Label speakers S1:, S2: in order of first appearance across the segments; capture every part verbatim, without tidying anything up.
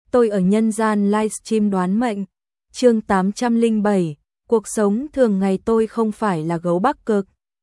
S1: tôi ở nhân gian livestream đoán mệnh. Chương tám trăm lẻ bảy, cuộc sống thường ngày tôi không phải là gấu Bắc Cực.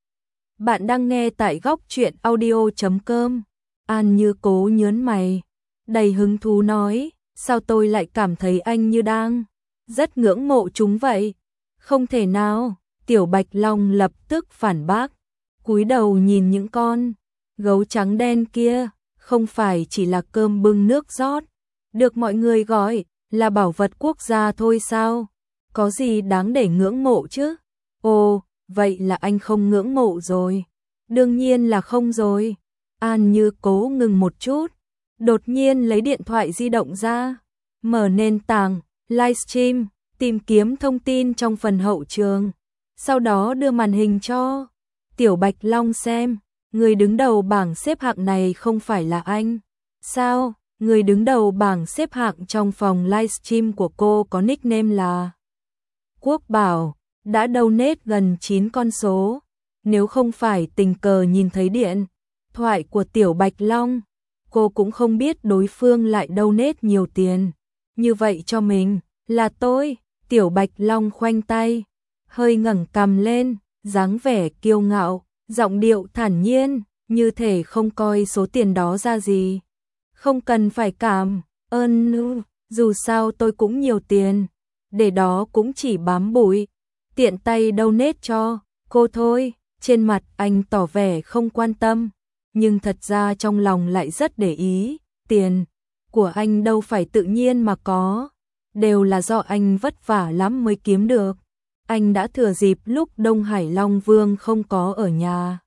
S1: Bạn đang nghe tại góc truyện audio chấm com. An Như Cố nhớn mày, đầy hứng thú nói, sao tôi lại cảm thấy anh như đang rất ngưỡng mộ chúng vậy? Không thể nào, Tiểu Bạch Long lập tức phản bác, cúi đầu nhìn những con gấu trắng đen kia, không phải chỉ là cơm bưng nước rót, được mọi người gọi là bảo vật quốc gia thôi sao? Có gì đáng để ngưỡng mộ chứ? Ồ, vậy là anh không ngưỡng mộ rồi. Đương nhiên là không rồi. An Như Cố ngừng một chút, đột nhiên lấy điện thoại di động ra, mở nền tảng livestream, tìm kiếm thông tin trong phần hậu trường, sau đó đưa màn hình cho Tiểu Bạch Long xem. Người đứng đầu bảng xếp hạng này không phải là anh sao? Người đứng đầu bảng xếp hạng trong phòng livestream của cô có nickname là Quốc Bảo, đã donate gần chín con số. Nếu không phải tình cờ nhìn thấy điện thoại của Tiểu Bạch Long, cô cũng không biết đối phương lại donate nhiều tiền như vậy cho mình. Là tôi. Tiểu Bạch Long khoanh tay, hơi ngẩng cằm lên, dáng vẻ kiêu ngạo, giọng điệu thản nhiên, như thể không coi số tiền đó ra gì. Không cần phải cảm ơn, dù sao tôi cũng nhiều tiền, để đó cũng chỉ bám bụi, tiện tay donate cho cô thôi. Trên mặt anh tỏ vẻ không quan tâm, nhưng thật ra trong lòng lại rất để ý. Tiền của anh đâu phải tự nhiên mà có, đều là do anh vất vả lắm mới kiếm được. Anh đã thừa dịp lúc Đông Hải Long Vương không có ở nhà,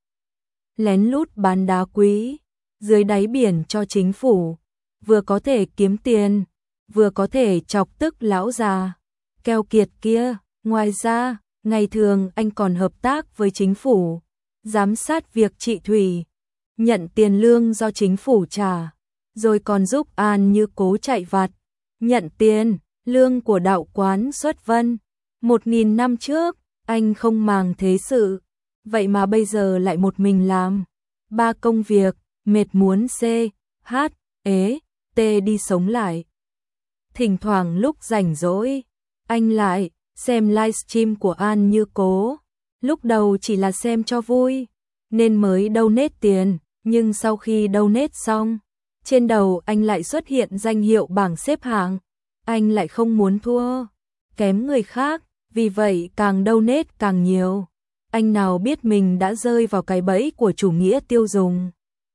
S1: lén lút bán đá quý dưới đáy biển cho chính phủ, vừa có thể kiếm tiền, vừa có thể chọc tức lão già keo kiệt kia. Ngoài ra, ngày thường anh còn hợp tác với chính phủ, giám sát việc trị thủy, nhận tiền lương do chính phủ trả, rồi còn giúp An Như Cố chạy vặt, nhận tiền lương của đạo quán Xuất Vân. Một nghìn năm trước, anh không màng thế sự, vậy mà bây giờ lại một mình làm ba công việc, mệt muốn C, H, ế, T đi sống lại. Thỉnh thoảng lúc rảnh rỗi, anh lại xem livestream của An Như Cố. Lúc đầu chỉ là xem cho vui, nên mới donate tiền, nhưng sau khi donate xong, trên đầu anh lại xuất hiện danh hiệu bảng xếp hạng. Anh lại không muốn thua kém người khác, vì vậy càng donate càng nhiều. Anh nào biết mình đã rơi vào cái bẫy của chủ nghĩa tiêu dùng.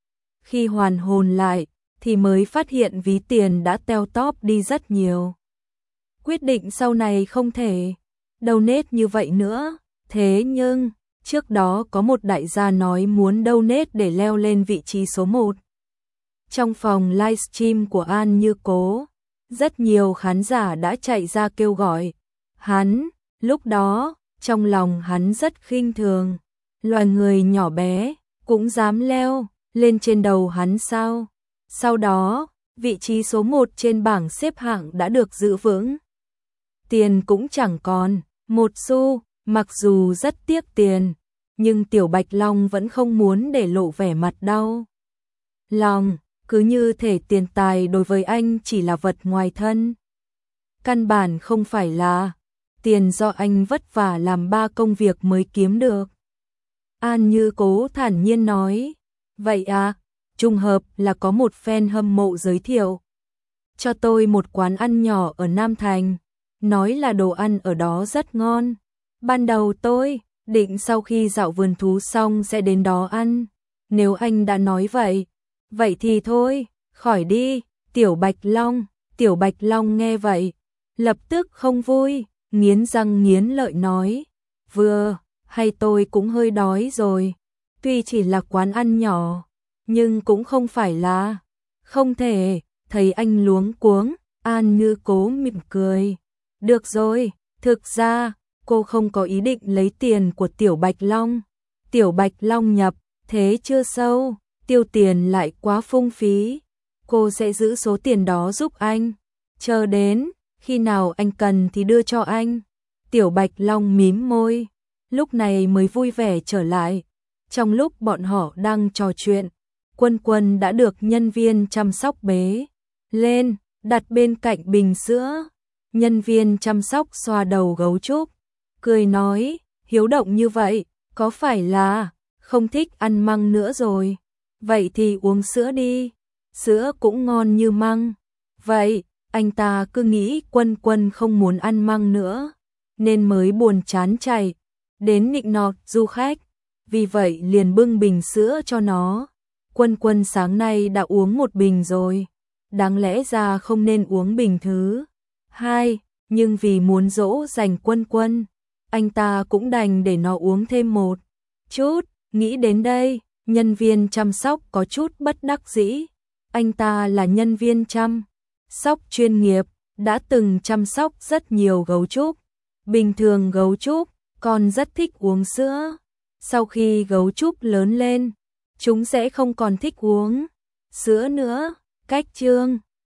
S1: Khi hoàn hồn lại, thì mới phát hiện ví tiền đã teo tóp đi rất nhiều. Quyết định sau này không thể donate như vậy nữa. Thế nhưng, trước đó có một đại gia nói muốn donate để leo lên vị trí số một. Trong phòng livestream của An Như Cố, rất nhiều khán giả đã chạy ra kêu gọi hắn. Lúc đó, trong lòng hắn rất khinh thường, loài người nhỏ bé cũng dám leo lên trên đầu hắn sao? Sau đó, vị trí số một trên bảng xếp hạng đã được giữ vững. Tiền cũng chẳng còn một xu, mặc dù rất tiếc tiền, nhưng Tiểu Bạch Long vẫn không muốn để lộ vẻ mặt đau lòng, cứ như thể tiền tài đối với anh chỉ là vật ngoài thân. Căn bản không phải là tiền do anh vất vả làm ba công việc mới kiếm được. An Như Cố thản nhiên nói, vậy à, trùng hợp là có một fan hâm mộ giới thiệu cho tôi một quán ăn nhỏ ở Nam Thành, nói là đồ ăn ở đó rất ngon. Ban đầu tôi định sau khi dạo vườn thú xong sẽ đến đó ăn. Nếu anh đã nói vậy, vậy thì thôi, khỏi đi. Tiểu Bạch Long, Tiểu Bạch Long nghe vậy, lập tức không vui, nghiến răng nghiến lợi nói, vừa hay tôi cũng hơi đói rồi. Tuy chỉ là quán ăn nhỏ, nhưng cũng không phải là không thể. Thấy anh luống cuống, An Như Cố mỉm cười, được rồi, thực ra cô không có ý định lấy tiền của Tiểu Bạch Long. Tiểu Bạch Long nhập thế chưa sâu, tiêu tiền lại quá phung phí. Cô sẽ giữ số tiền đó giúp anh, chờ đến khi nào anh cần thì đưa cho anh. Tiểu Bạch Long mím môi, lúc này mới vui vẻ trở lại. Trong lúc bọn họ đang trò chuyện, Quân Quân đã được nhân viên chăm sóc bế lên, đặt bên cạnh bình sữa. Nhân viên chăm sóc xoa đầu gấu trúc, cười nói, hiếu động như vậy, có phải là không thích ăn măng nữa rồi? Vậy thì uống sữa đi, sữa cũng ngon như măng. Vậy, anh ta cứ nghĩ Quân Quân không muốn ăn măng nữa, nên mới buồn chán chảy đến nịnh nọt du khách, vì vậy liền bưng bình sữa cho nó. Quân Quân sáng nay đã uống một bình rồi, đáng lẽ ra không nên uống bình thứ hai, nhưng vì muốn dỗ dành Quân Quân, anh ta cũng đành để nó uống thêm một chút. Nghĩ đến đây, nhân viên chăm sóc có chút bất đắc dĩ. Anh ta là nhân viên chăm sóc chuyên nghiệp, đã từng chăm sóc rất nhiều gấu trúc. Bình thường gấu trúc còn rất thích uống sữa. Sau khi gấu trúc lớn lên, chúng sẽ không còn thích uống sữa nữa. Cách chương